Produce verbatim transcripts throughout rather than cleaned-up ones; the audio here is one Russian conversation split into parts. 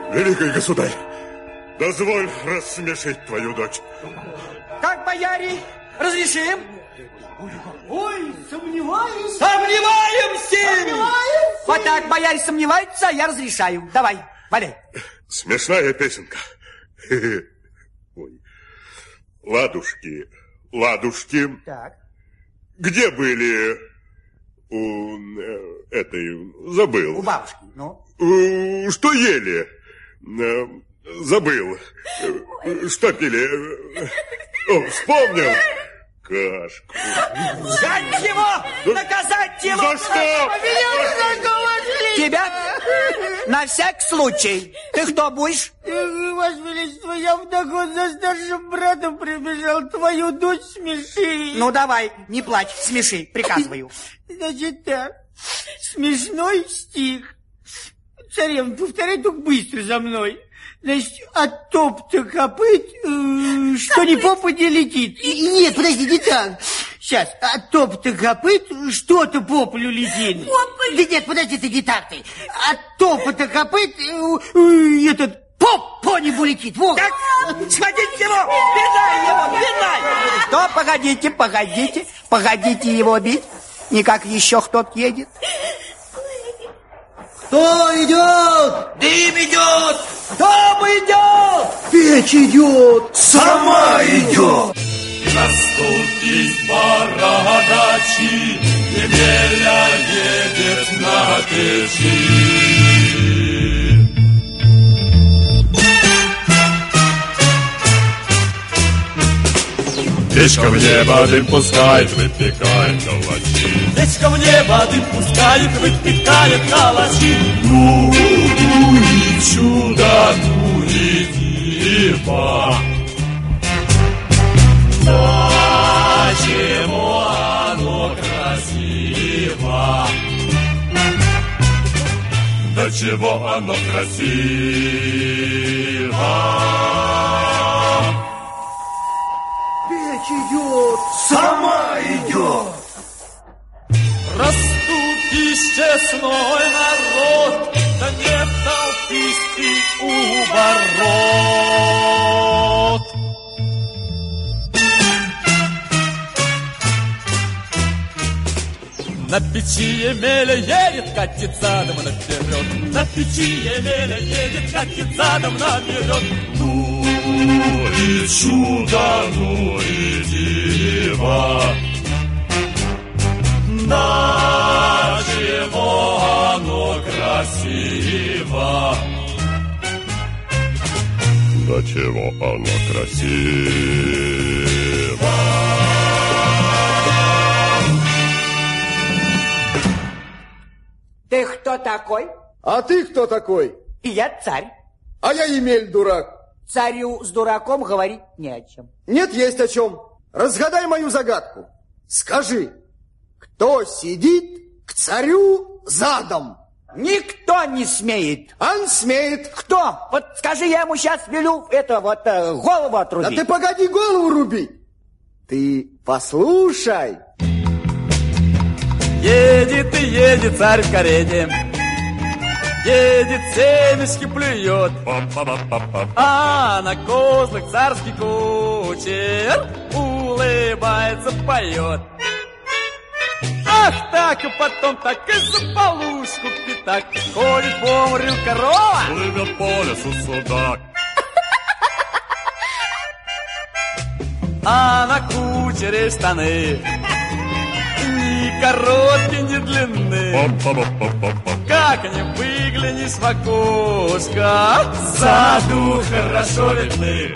Великий государь, дозволь рассмешить твою дочь. Как, бояре, разрешим? Ой, сомневаюсь. Сомневаемся! Сомневаемся! Вот так, бояре сомневаются, а я разрешаю. Давай, валяй. Смешная песенка. Ой. Ладушки, ладушки. Так. Где были у э, этой, забыл. У бабушки, ну? Э, Что ели? Э, Забыл. Э, Что пили? О, вспомнил. Кашку. Взять его! Наказать его! За что? Тебя? На всякий случай. Ты кто будешь? Ваше Величество, я в догон за старшим братом прибежал, твою дочь смеши. Ну, давай, не плачь, смеши, приказываю. Значит так, смешной стих. Царевна, повторяй только быстро за мной. Значит, от топ-то копыт, э, что ни попади летит. И, нет, подожди, не так. Сейчас, от топ-то копыт, что-то по полю летит. По Да нет, подожди, ты не так ты. От топа-то копыт, э, э, этот поп по небу летит. Вот. Так, схватите его, пинай его, пинай. Что, погодите, погодите, погодите его бить. Никак еще кто-то едет. Кто идет? Дым идет! Дом идет! Печь идет! Сама идет! Наступить пора ночи, Емеля едет на печи. Печка в небо дым пускает, выпекает калачи. Печка в небо дым пускает, выпекает калачи. Ну, ну и чудо, ну и диво. Да чего оно красиво. Да чего оно красиво. Печь идет! Сама идет! Расступись, честной народ, да не толпись ты у ворот. На печи Емеля едет, катит задом наперед. На печи Емеля едет, катит задом наперед. Ну и чудо, ну и диво. Да чего оно красиво. Да чего оно красиво. Ты кто такой? А ты кто такой? Я царь. А я Емель, дурак. Царю с дураком говорить не о чем. Нет, есть о чем. Разгадай мою загадку. Скажи, кто сидит к царю задом? Никто не смеет. Он смеет. Кто? Вот скажи, я ему сейчас велю это вот э, голову отрубить. Да ты погоди голову рубить. Ты послушай. Едет и едет царь в карете, едет, семечки плюет, а на козлах царский кучер улыбается, поет. Ах так, и потом так и за полушку пятак ходит по морю корова, плывет по лесу судак. А на кучере штаны ни короткие, ни длинные. Как не выглянешь в окошко, саду хорошо видны.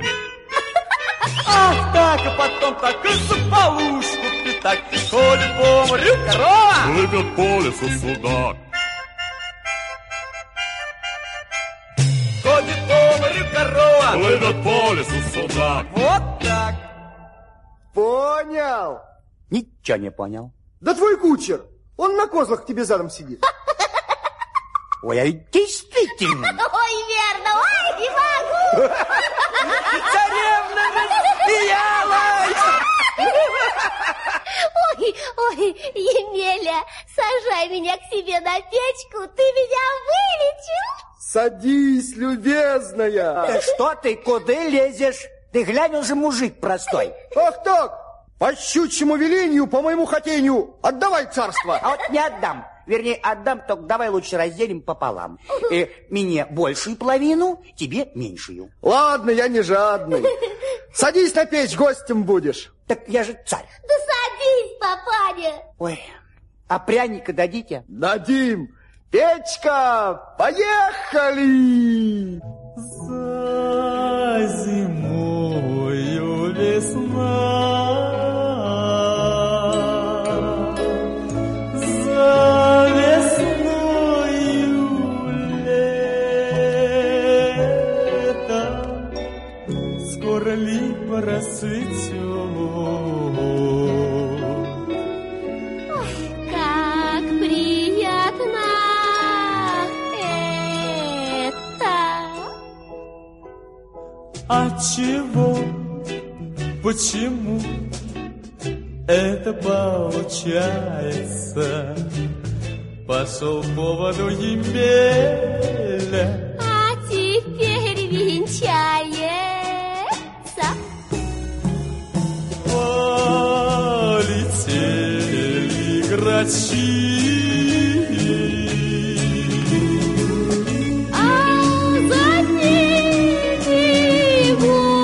Ах так, и потом так и за полушку пятак ходит по морю корова, плывет по лесу судак. Ходит по морю корова, плывет по лесу судак. Вот так. Понял. Ничего не понял. Да твой кучер, он на козлах к тебе задом сидит. Ой, а ведь действительно. Ой, верно, ой, не могу. Царевна рассмеялась. Ой, ой, Емеля, сажай меня к себе на печку, ты меня вылечил. Садись, любезная. Да что ты, куда лезешь? Ты глянь, уже мужик простой. Ах так, по щучьему велению, по моему хотению, отдавай царство. А вот не отдам. Вернее, отдам, только давай лучше разделим пополам. Э, мне большую половину, тебе меньшую. Ладно, я не жадный. Садись на печь, гостем будешь. Так я же царь. Да садись, папаня. Ой, а пряника дадите? Дадим. Печка, поехали! За зимою весна, за весною лето, скоро липа расцветет. Как приятно это. А чего? Почему это получается? Пошел поводу Емеля. А теперь венчается. Полетели грачи. А за ними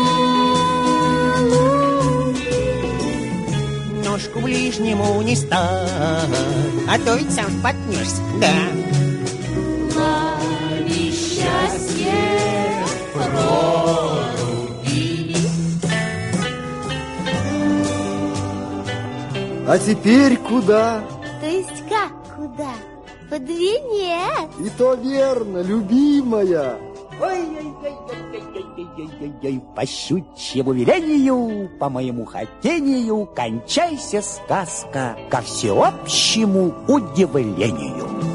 голуби. Ножку ближнему не ставь, а то ведь сам споткнешься, да. Лови счастье проруби. А теперь куда? То есть как куда? Под венец. И то верно, любимая. Ой-ой-ой-ой-ой-ой-ой-ой, по щучьему велению, по моему хотению, кончайся сказка ко всеобщему удивлению.